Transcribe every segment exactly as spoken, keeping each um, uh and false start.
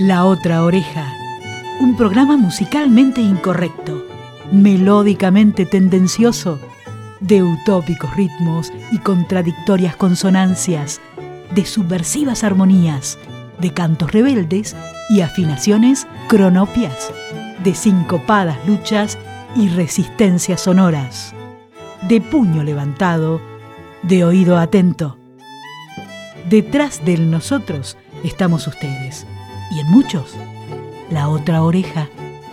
La Otra Oreja, un programa musicalmente incorrecto, melódicamente tendencioso, de utópicos ritmos y contradictorias consonancias, de subversivas armonías, de cantos rebeldes y afinaciones cronopias, de sincopadas luchas y resistencias sonoras, de puño levantado, de oído atento. Detrás del nosotros estamos ustedes, y en muchos, la otra oreja.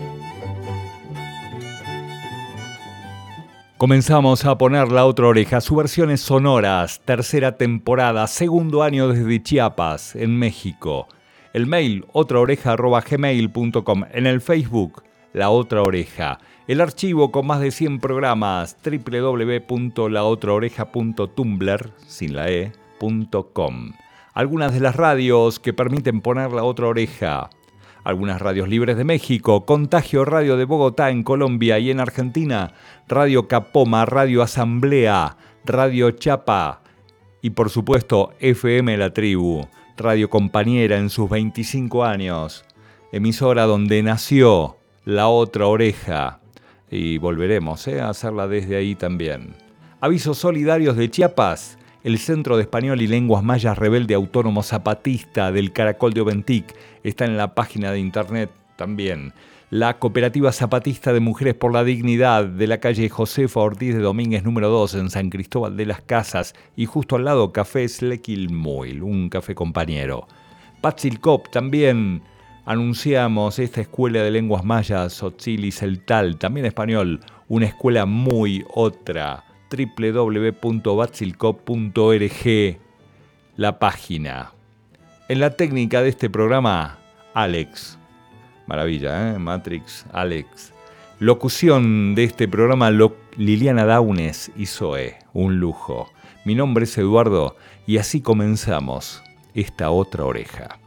Comenzamos a poner La Otra Oreja, sus versiones sonoras, tercera temporada, segundo año desde Chiapas, en México. El mail, otraoreja arroba gmail punto com. En el Facebook, La Otra Oreja. El archivo con más de cien programas, doble u doble u doble u punto la otra oreja punto tumblr, sin la e, punto com. Algunas de las radios que permiten poner La Otra Oreja. Algunas radios libres de México, Contagio Radio de Bogotá en Colombia y en Argentina, Radio Capoma, Radio Asamblea, Radio Chapa y por supuesto F M La Tribu, Radio Compañera en sus veinticinco años, emisora donde nació La Otra Oreja y volveremos ¿eh? a hacerla desde ahí también. Avisos solidarios de Chiapas. El Centro de Español y Lenguas Mayas Rebelde Autónomo Zapatista del Caracol de Oventic está en la página de internet también. La Cooperativa Zapatista de Mujeres por la Dignidad de la calle Josefa Ortiz de Domínguez número dos en San Cristóbal de las Casas y justo al lado Café Slequilmuil, un café compañero. Patzilcop también anunciamos esta escuela de lenguas mayas, Tzotzil y Celtal, también español, una escuela muy otra. doble u doble u doble u punto batzilcop punto org, la página. En la técnica de este programa, Alex. Maravilla, ¿eh? Matrix, Alex. Locución de este programa, Lo- Liliana Daunes y Zoe. Un lujo. Mi nombre es Eduardo y así comenzamos esta otra oreja.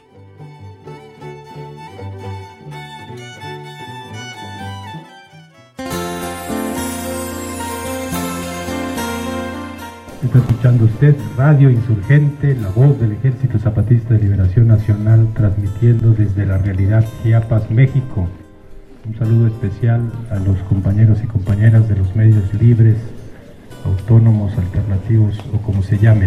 Está escuchando usted Radio Insurgente, la voz del Ejército Zapatista de Liberación Nacional, transmitiendo desde la realidad Chiapas, México. Un saludo especial a los compañeros y compañeras de los medios libres, autónomos, alternativos o como se llamen.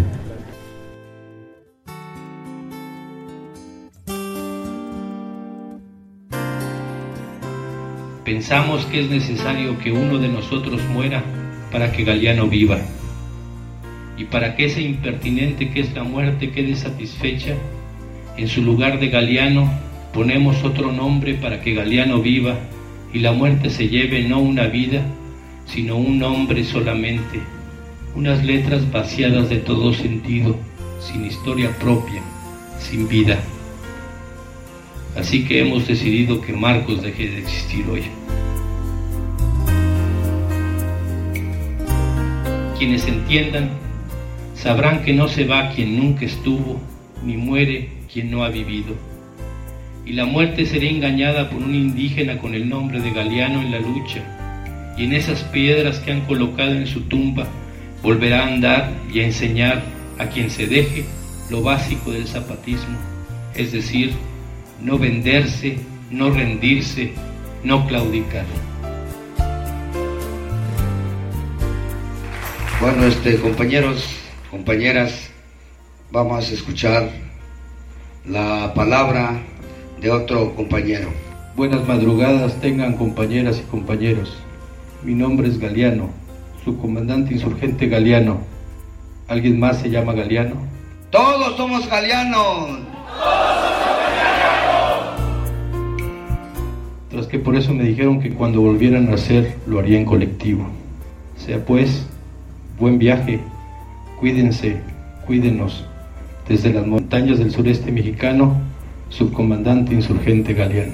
Pensamos que es necesario que uno de nosotros muera para que Galiano viva. Y para que ese impertinente que es la muerte quede satisfecha, en su lugar de Galiano ponemos otro nombre para que Galiano viva y la muerte se lleve no una vida, sino un nombre solamente, unas letras vaciadas de todo sentido, sin historia propia, sin vida. Así que hemos decidido que Marcos deje de existir hoy. Quienes entiendan sabrán que no se va quien nunca estuvo, ni muere quien no ha vivido. Y la muerte será engañada por un indígena con el nombre de Galiano en la lucha, y en esas piedras que han colocado en su tumba volverá a andar y a enseñar a quien se deje lo básico del zapatismo, es decir, no venderse, no rendirse, no claudicar. Bueno, este, compañeros, compañeras, vamos a escuchar la palabra de otro compañero. Buenas madrugadas tengan compañeras y compañeros. Mi nombre es Galiano, su comandante insurgente Galiano. ¿Alguien más se llama Galiano? ¡Todos somos Galianos! Tras que por eso me dijeron que cuando volvieran a nacer lo haría en colectivo. Sea pues, buen viaje, cuídense, cuídenos. Desde las montañas del sureste mexicano, subcomandante insurgente Galiano.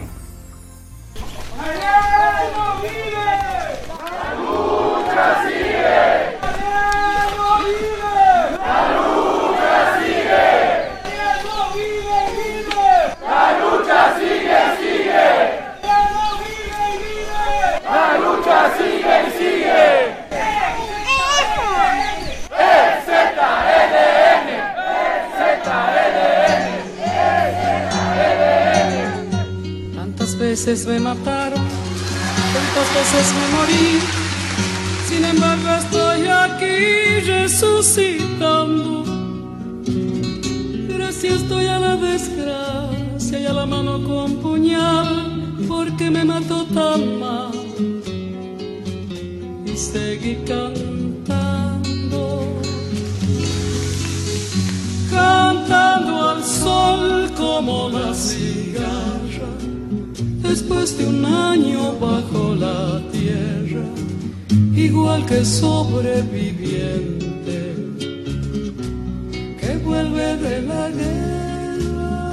¡Galiano vive! ¡La lucha sigue! ¡Galiano vive! ¡La lucha sigue! ¡Galiano vive, vive! ¡La lucha sigue, sigue! ¡Galiano vive, vive! ¡La lucha sigue y sigue! ¡E Z L N! ¡E Z L N! ¡E Z L N! veces me mataron, tantas veces me morí. Sin embargo estoy aquí resucitando. Gracias estoy a la desgracia y a la mano con puñal, porque me mató tan mal. Y seguí cantando, cantando al sol como la cigarra, después de un año bajo la tierra, igual que sobreviviente que vuelve de la guerra.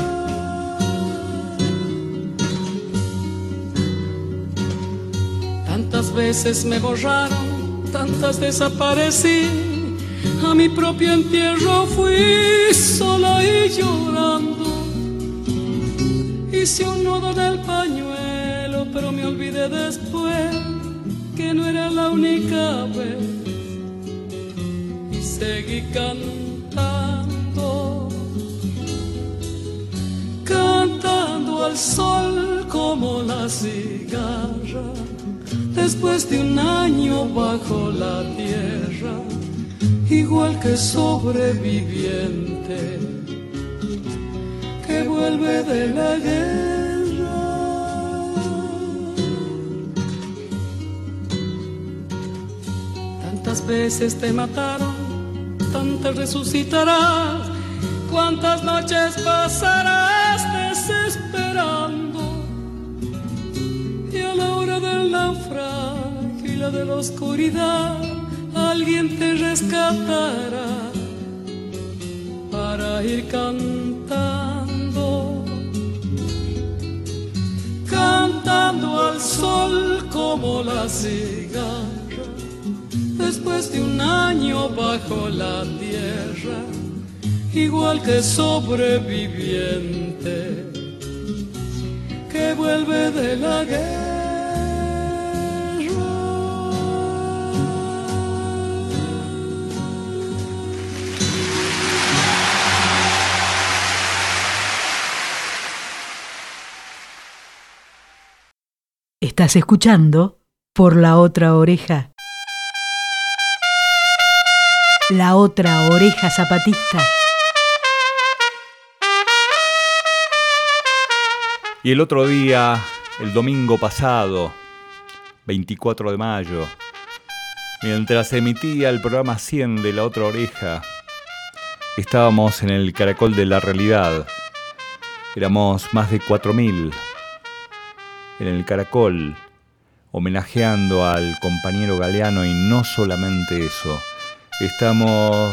Tantas veces me borraron, tantas desaparecí, a mi propio entierro fui sola y llorando. Hice un nudo en el pañuelo, pero me olvidé después que no era la única vez. Y seguí cantando, cantando al sol como la cigarra, después de un año bajo la tierra, igual que sobreviviente que vuelve de la guerra. Tantas veces te mataron, tantas resucitarás, cuántas noches pasarás desesperando, y a la hora del naufragio y la de la oscuridad alguien te rescatará para ir cantando, cantando al sol como la cigarra, después de un año bajo la tierra, igual que sobreviviente que vuelve de la guerra. Estás escuchando Por la Otra Oreja. La Otra Oreja Zapatista. Y el otro día, el domingo pasado, veinticuatro de mayo, mientras emitía el programa cien de La Otra Oreja, estábamos en el Caracol de la Realidad. Éramos más de cuatro mil en el Caracol, homenajeando al compañero Galeano, y no solamente eso. Estamos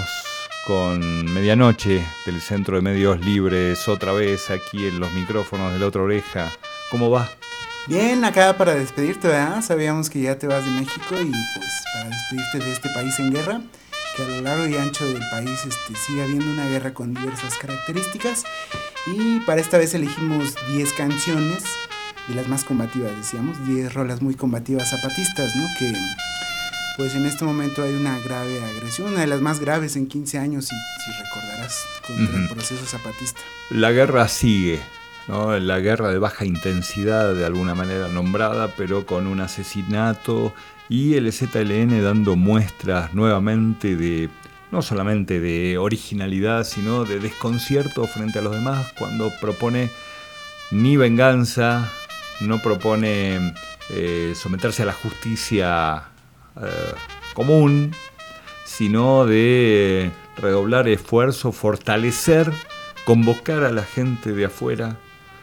con Medianoche del Centro de Medios Libres, otra vez aquí en los micrófonos de La Otra Oreja. ¿Cómo va? Bien, acá para despedirte, ¿verdad? Sabíamos que ya te vas de México y pues para despedirte de este país en guerra, que a lo largo y ancho del país este, sigue habiendo una guerra con diversas características, y para esta vez elegimos diez canciones de las más combativas, decíamos, diez rolas muy combativas zapatistas, ¿no? Que pues en este momento hay una grave agresión, una de las más graves en quince años, si, si recordarás, contra uh-huh. el proceso zapatista. La guerra sigue, ¿no? La guerra de baja intensidad, de alguna manera nombrada, pero con un asesinato, y el Z L N dando muestras nuevamente de, no solamente de originalidad, sino de desconcierto frente a los demás, cuando propone ni venganza, no propone eh, someterse a la justicia eh, común, sino de redoblar esfuerzo, fortalecer, convocar a la gente de afuera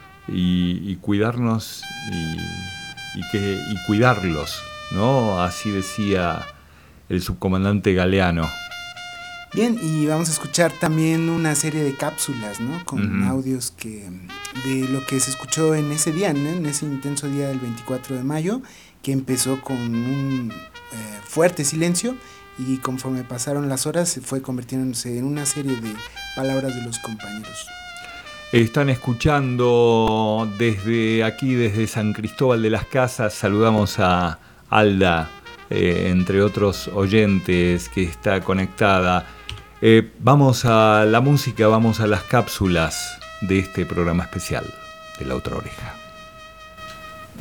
y, y cuidarnos y, y, que, y cuidarlos, ¿no? Así decía el subcomandante Galeano. Bien, y vamos a escuchar también una serie de cápsulas, ¿no? Con uh-huh. audios que de lo que se escuchó en ese día, ¿no? En ese intenso día del veinticuatro de mayo, que empezó con un eh, fuerte silencio, y conforme pasaron las horas se fue convirtiéndose en una serie de palabras de los compañeros. Están escuchando desde aquí, desde San Cristóbal de las Casas. Saludamos a Alda, eh, entre otros oyentes, que está conectada. Eh, vamos a la música, vamos a las cápsulas de este programa especial de La Otra Oreja.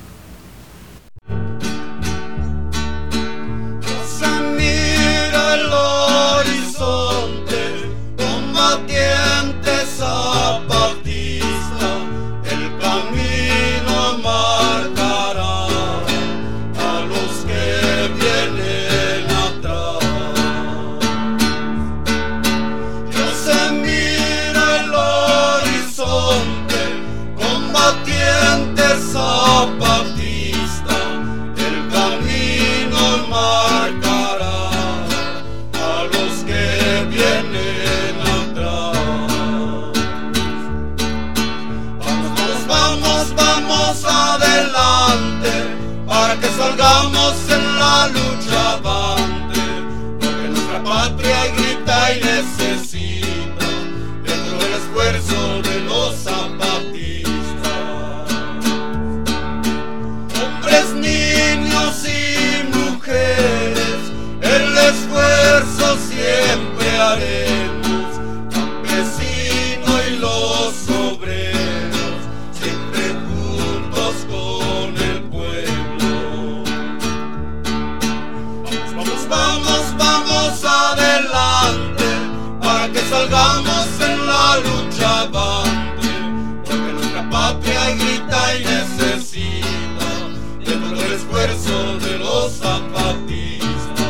vamos, vamos adelante, para que salgamos en la lucha avante, porque nuestra patria grita y necesita de todo el esfuerzo de los zapatistas.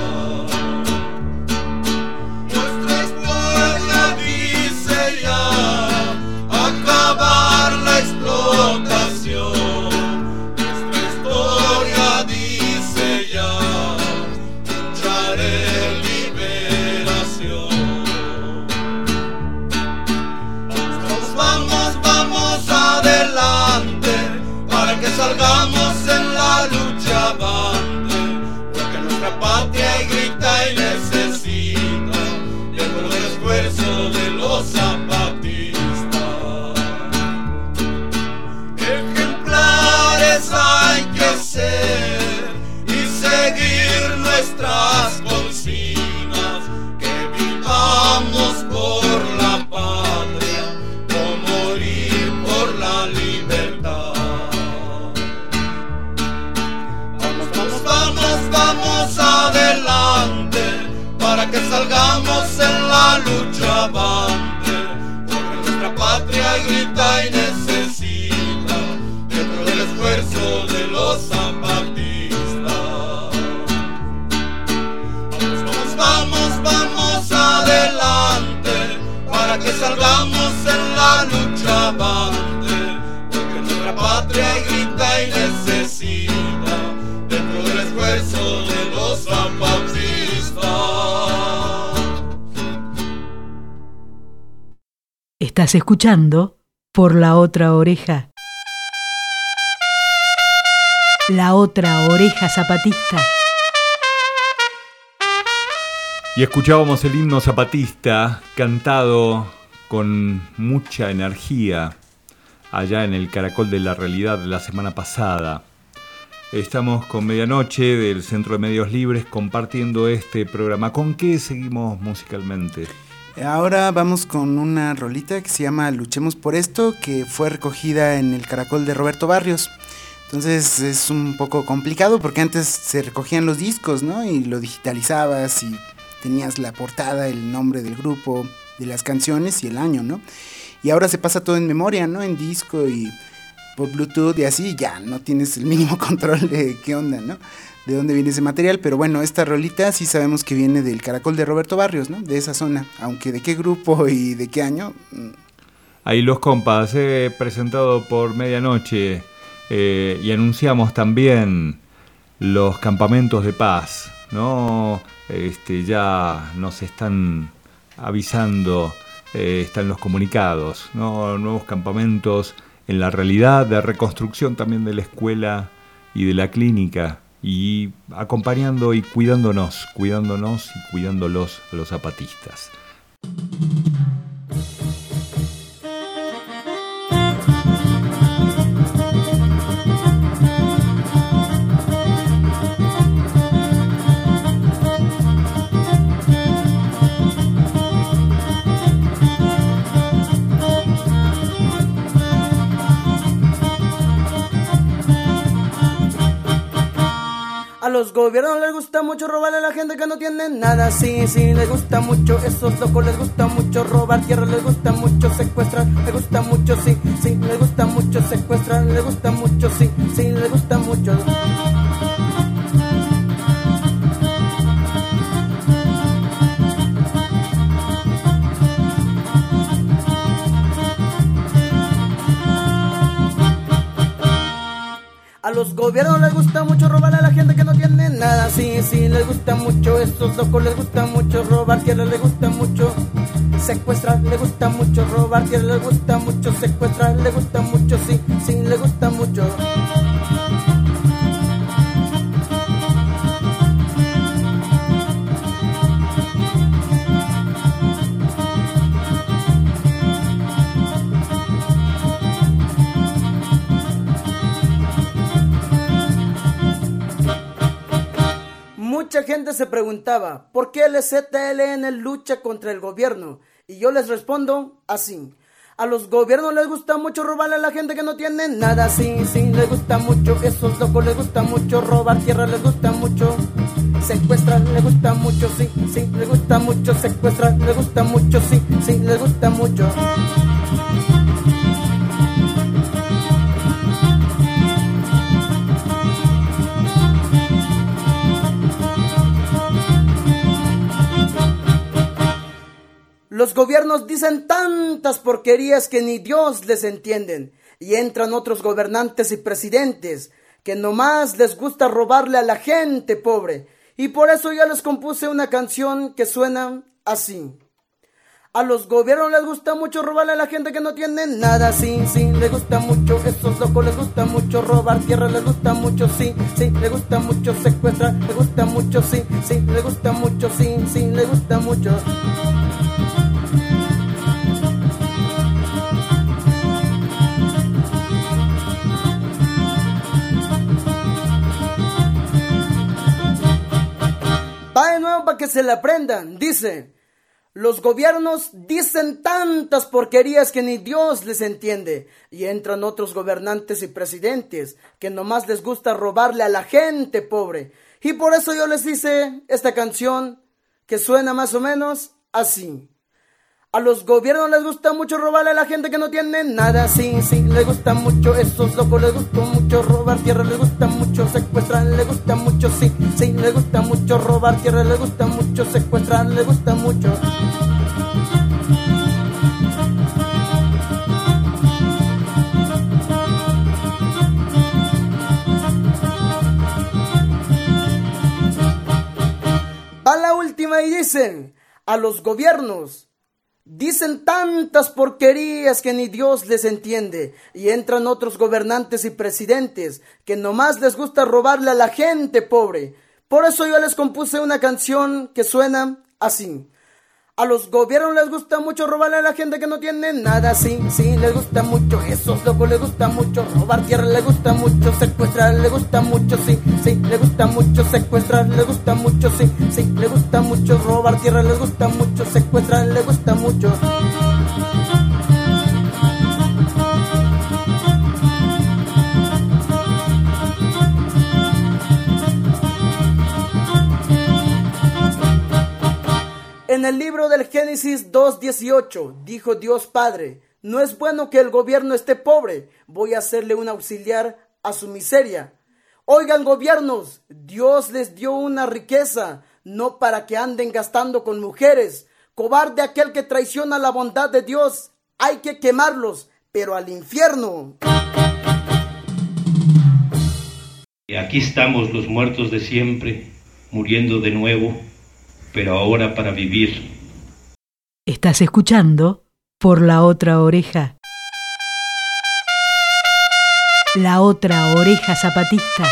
Nuestra historia dice ya acabar la explotación. Nuestra historia dice ya luchar en liberación. Vamos, vamos, vamos adelante, para que salgamos en la lucha avante, porque nuestra patria grita y necesita de todo el esfuerzo de los zapatistas. Ejemplares hay que ser y seguir nuestras consignas, que vivamos por la patria o morir por la libertad. Vamos, vamos, vamos, vamos adelante, para que salgamos en la lucha avante, porque nuestra patria grita y necesita de todo el esfuerzo de los zapatistas. Vamos, vamos, vamos adelante, para que salgamos en la lucha avante, porque nuestra patria grita y necesita de todo el esfuerzo de los zapatistas. Estás escuchando Por la Otra Oreja. La Otra Oreja Zapatista. Y escuchábamos el himno zapatista cantado con mucha energía allá en el Caracol de la Realidad la semana pasada. Estamos con Medianoche del Centro de Medios Libres compartiendo este programa. ¿Con qué seguimos musicalmente? Ahora vamos con una rolita que se llama Luchemos por Esto, que fue recogida en el Caracol de Roberto Barrios. Entonces es un poco complicado porque antes se recogían los discos, ¿no? Y lo digitalizabas y tenías la portada, el nombre del grupo, de las canciones y el año, ¿no? Y ahora se pasa todo en memoria, ¿no? En disco y por Bluetooth y así, ya no tienes el mínimo control de qué onda, ¿no? De dónde viene ese material, pero bueno, esta rolita sí sabemos que viene del Caracol de Roberto Barrios, ¿no? De esa zona, aunque de qué grupo y de qué año. Ahí los compas, eh, presentado por Medianoche, eh, y anunciamos también los campamentos de paz, ¿no? Este, ya nos están avisando, eh, están los comunicados, ¿no? Nuevos campamentos en la realidad de reconstrucción también de la escuela y de la clínica, y acompañando y cuidándonos, cuidándonos y cuidándolos a los zapatistas. A los gobiernos les gusta mucho robarle a la gente que no tiene nada. Sí, sí, les gusta mucho, esos locos les gusta mucho robar tierra, les gusta mucho secuestrar, les gusta mucho, sí, sí, les gusta mucho secuestrar, les gusta mucho, sí, sí, les gusta mucho. A los gobiernos les gusta mucho robarle a la gente que no tiene nada. Sí, sí, les gusta mucho, estos locos les gusta mucho robar tierra, les gusta mucho secuestrar, les gusta mucho robar tierra, les gusta mucho secuestrar, les gusta mucho, sí, sí, les gusta mucho. Mucha gente se preguntaba, ¿por qué el Z L N lucha contra el gobierno? Y yo les respondo así. A los gobiernos les gusta mucho robarle a la gente que no tiene nada. Sí, sí, les gusta mucho. Esos locos les gusta mucho. Robar tierra les gusta mucho. Secuestrar les gusta mucho. Sí, sí, les gusta mucho. Secuestrar les gusta mucho. Sí, sí, les gusta mucho. Los gobiernos dicen tantas porquerías que ni Dios les entienden. Y entran otros gobernantes y presidentes que nomás les gusta robarle a la gente pobre. Y por eso yo les compuse una canción que suena así. A los gobiernos les gusta mucho robarle a la gente que no tiene nada. Sí, sí, les gusta mucho. Esos locos les gusta mucho. Robar tierra les gusta mucho. Sí, sí, les gusta mucho. Secuestrar les gusta mucho. Sí, sí, les gusta mucho. Sí, sí, les gusta mucho. Va de nuevo para que se la aprendan. Dice: los gobiernos dicen tantas porquerías que ni Dios les entiende. Y entran otros gobernantes y presidentes que nomás les gusta robarle a la gente pobre. Y por eso yo les hice esta canción que suena más o menos así. A los gobiernos les gusta mucho robarle a la gente que no tiene nada. Sí, sí, les gusta mucho. Esos locos les gusta mucho. Robar tierra les gusta mucho. Secuestrar les gusta mucho. Sí, sí, les gusta mucho. Robar tierra les gusta mucho. Secuestrar les gusta mucho. Va la última y dicen: a los gobiernos dicen tantas porquerías que ni Dios les entiende. Y entran otros gobernantes y presidentes que nomás les gusta robarle a la gente pobre. Por eso yo les compuse una canción que suena así. A los gobiernos les gusta mucho robarle a la gente que no tiene nada. Sí, sí, les gusta mucho. Esos locos les gusta mucho. Robar tierra les gusta mucho. Secuestrar les gusta mucho. Sí, sí, les gusta mucho. Secuestrar les gusta mucho. Sí, sí, les gusta mucho. Robar tierra les gusta mucho. Secuestrar les gusta mucho. En el libro del Génesis dos dieciocho, dijo Dios Padre: no es bueno que el gobierno esté pobre, voy a hacerle un auxiliar a su miseria. Oigan, gobiernos, Dios les dio una riqueza, no para que anden gastando con mujeres. Cobarde aquel que traiciona la bondad de Dios, hay que quemarlos, pero al infierno. Y aquí estamos los muertos de siempre, muriendo de nuevo, pero ahora para vivir. Estás escuchando Por la Otra Oreja. La Otra Oreja Zapatista.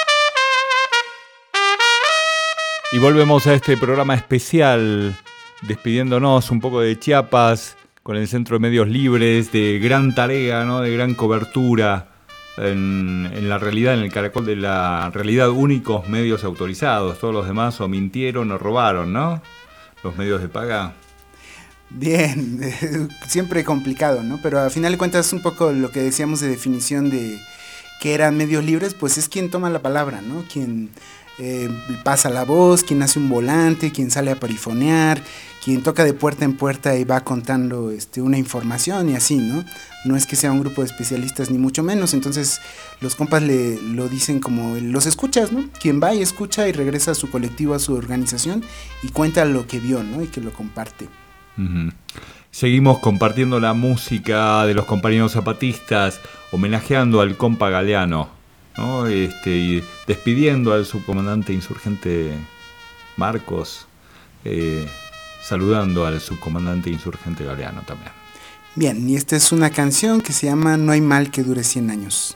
Y volvemos a este programa especial, despidiéndonos un poco de Chiapas, con el Centro de Medios Libres, de gran tarea, ¿no? De gran cobertura. En, en la realidad, en el caracol de la realidad, únicos medios autorizados. Todos los demás o mintieron o robaron, ¿no? Los medios de paga. Bien, siempre complicado, ¿no? Pero a final de cuentas, un poco lo que decíamos de definición de que eran medios libres, pues es quien toma la palabra, ¿no? Quien eh, pasa la voz, quien hace un volante, quien sale a perifonear, quien toca de puerta en puerta y va contando este, una información y así, ¿no? No es que sea un grupo de especialistas ni mucho menos. Entonces los compas le lo dicen como los escuchas, ¿no? Quien va y escucha y regresa a su colectivo, a su organización y cuenta lo que vio, ¿no? Y que lo comparte. Uh-huh. Seguimos compartiendo la música de los compañeros zapatistas, homenajeando al compa Galeano, ¿no? Este, y despidiendo al subcomandante insurgente Marcos, eh, saludando al subcomandante insurgente Galeano también. Bien, y esta es una canción que se llama No hay mal que dure cien años.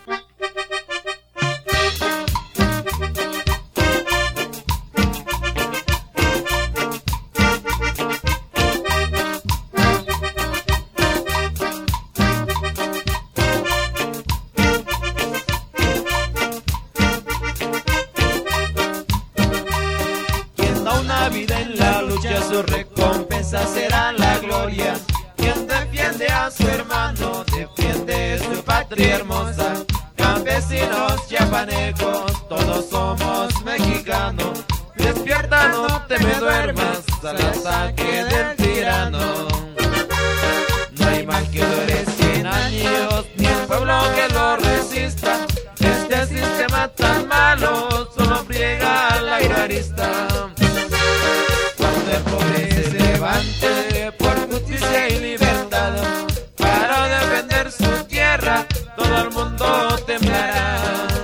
Quien da una vida en la lucha, su recompensa será la gloria. Quien defiende defiende a su hermano, defiende su patria hermosa. Campesinos chiapanecos, todos somos mexicanos. Despierta, no te me duermas al ataque del tirano. No hay mal que dure cien años, ni el pueblo que lo resista. Este sistema tan malo solo friega la guitarrista. Cuando el pobre se levante por justicia y libertad, para defender su tierra, todo el mundo temblará.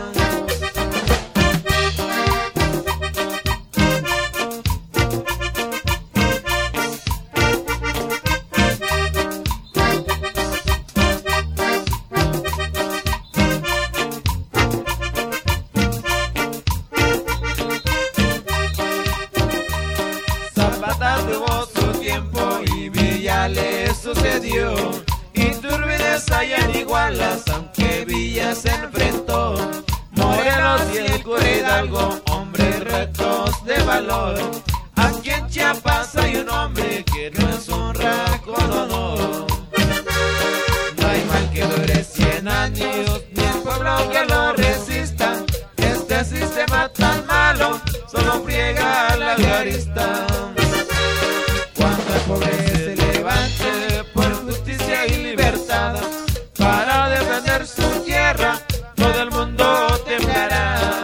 Sucedió, Iturbide allá en Igualas, aunque Villa se enfrentó. Morelos y el cura Hidalgo, hombres rectos de valor. Aquí en Chiapas hay un hombre que no es honra con honor. No hay mal que dure cien años, ni el pueblo que lo resista. Este sistema tan malo solo friega la guitarrista. Cuando el pobre se levante por justicia y libertad, para defender su tierra, todo el mundo temblará.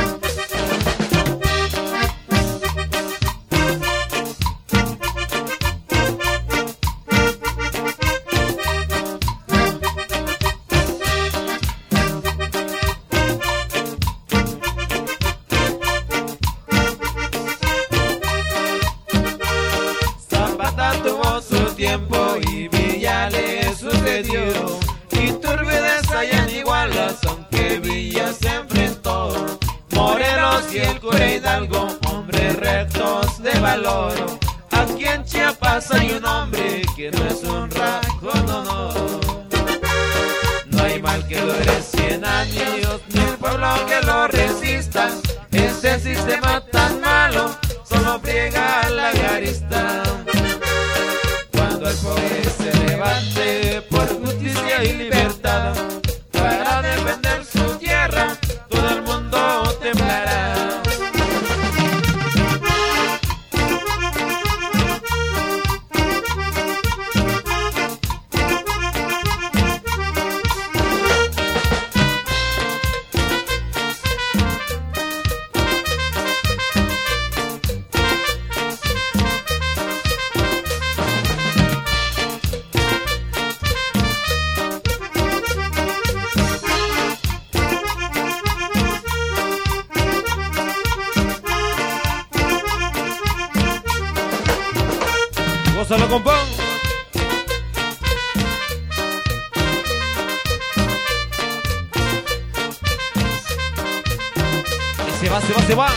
Y Villa le sucedió, Iturbide allá en Igualas, aunque Villa se enfrentó. Morelos y el cura Hidalgo, hombres rectos de valor. Aquí en Chiapas hay un hombre que no es honra con honor. No hay mal que dure cien años, ni el pueblo que lo resista. Este sistema tan malo solo friega la guitarrista. Cuando el pobre se levante por justicia y libertad, para defender su tierra, todo el mundo temblará. Gózalo, compón. Y se va, se va, se va.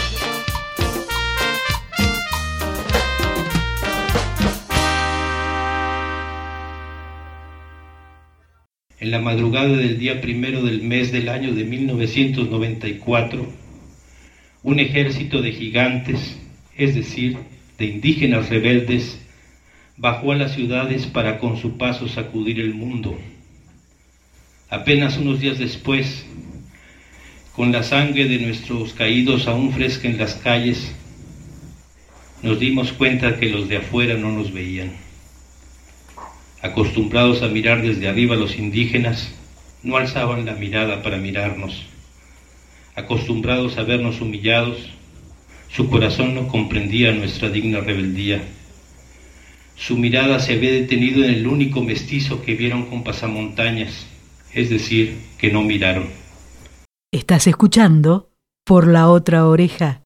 En la madrugada del día primero del mes del año de mil novecientos noventa y cuatro, un ejército de gigantes, es decir, de indígenas rebeldes, bajó a las ciudades para con su paso sacudir el mundo. Apenas unos días después, con la sangre de nuestros caídos aún fresca en las calles, nos dimos cuenta que los de afuera no nos veían. Acostumbrados a mirar desde arriba, los indígenas no alzaban la mirada para mirarnos. Acostumbrados a vernos humillados, su corazón no comprendía nuestra digna rebeldía. Su mirada se había detenido en el único mestizo que vieron con pasamontañas, es decir, que no miraron. Estás escuchando Por la Otra Oreja.